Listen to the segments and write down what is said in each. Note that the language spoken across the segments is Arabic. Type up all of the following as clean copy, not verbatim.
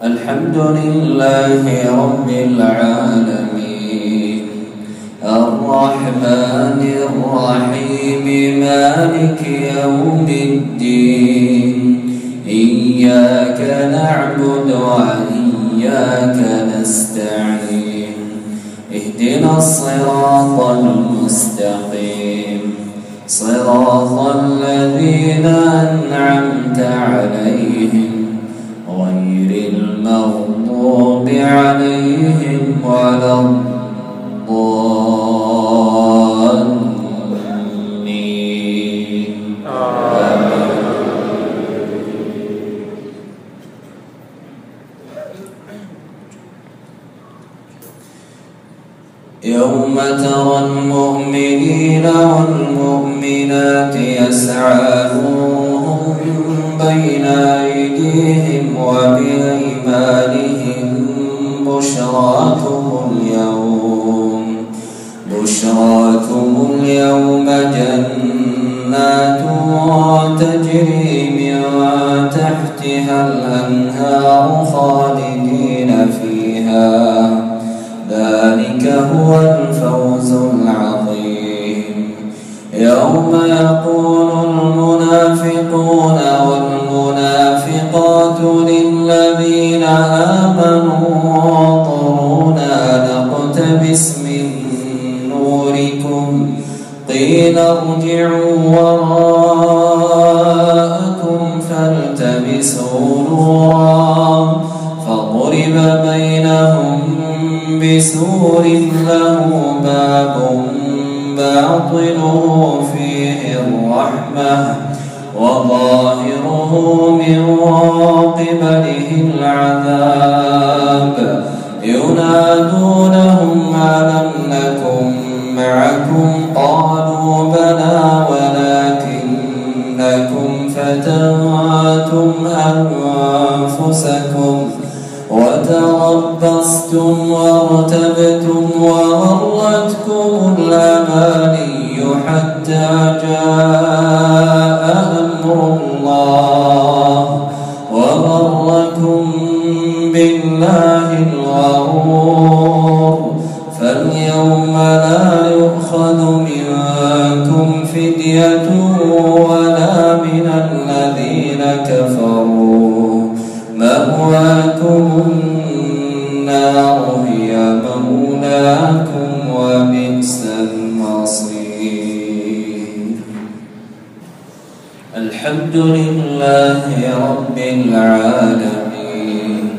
الحمد لله رب العالمين الرحمن الرحيم مالك يوم الدين إياك نعبد وإياك نستعين اهدنا الصراط المستقيم صراط الذين أنعمت عليهم غير المغضوب عليهم ولا الضالين آمين. يوم ترى المؤمنين والمؤمنات يسعى نورهم بين أيديهم وبأيمانهم بشراكم اليوم جنات تجري من تحتها الأنهار خالدين فيها ذلك هو الفوز العظيم. يوم يقول المنافقون والمنافقات للذين آمنوا انظرونا نقتبس من نوركم قيل ارجعوا وراءكم فالتمسوا نورا فضرب بينهم بسور له باب باطنه فيه الرحمة وظاهره من قبله العذاب ينادونهم ألم نكن معكم قالوا بلى ولكنكم فتنتم أنفسكم وتربصتم وارتبتم وغرتكم الأماني حتى جاء أمر الله وغركم بالله الغرور فاليوم لا يؤخذ منكم فدية ولا من الذين كفروا مأواكم النار هي مولاكم وبئس المصير. الحمد لله رب العالمين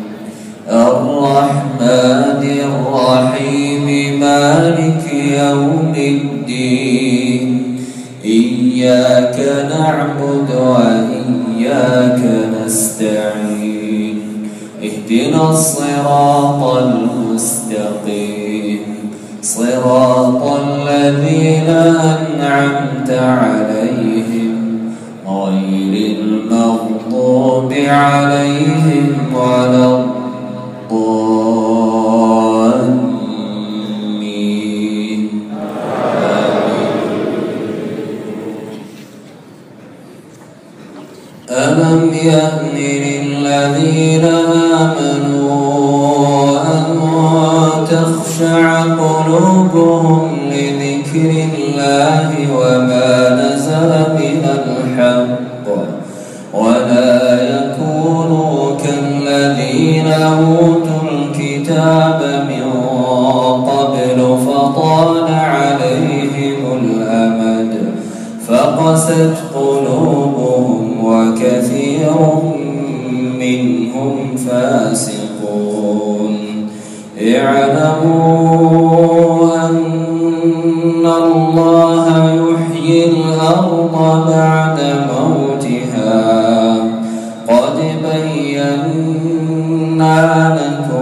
الرحمن الرحيم مالك يوم الدين إياك نعبد وإياك نستعين اهدنا الصراط المستقيم صراط الذين أنعمت عليهم غير المغضوب عليهم ولا الضالين ألم يأن للذين آمنوا أن تخشع قلوبهم لذكر الله وما نزل من الحق ولا يكونوا كالذين أوتوا الكتاب من قبل فطال عليهم الأمد فقست قلوبهم وكثير منهم فاسقون اعلموا أن الله يحيي الأرض بعد موتها قد بينا لكم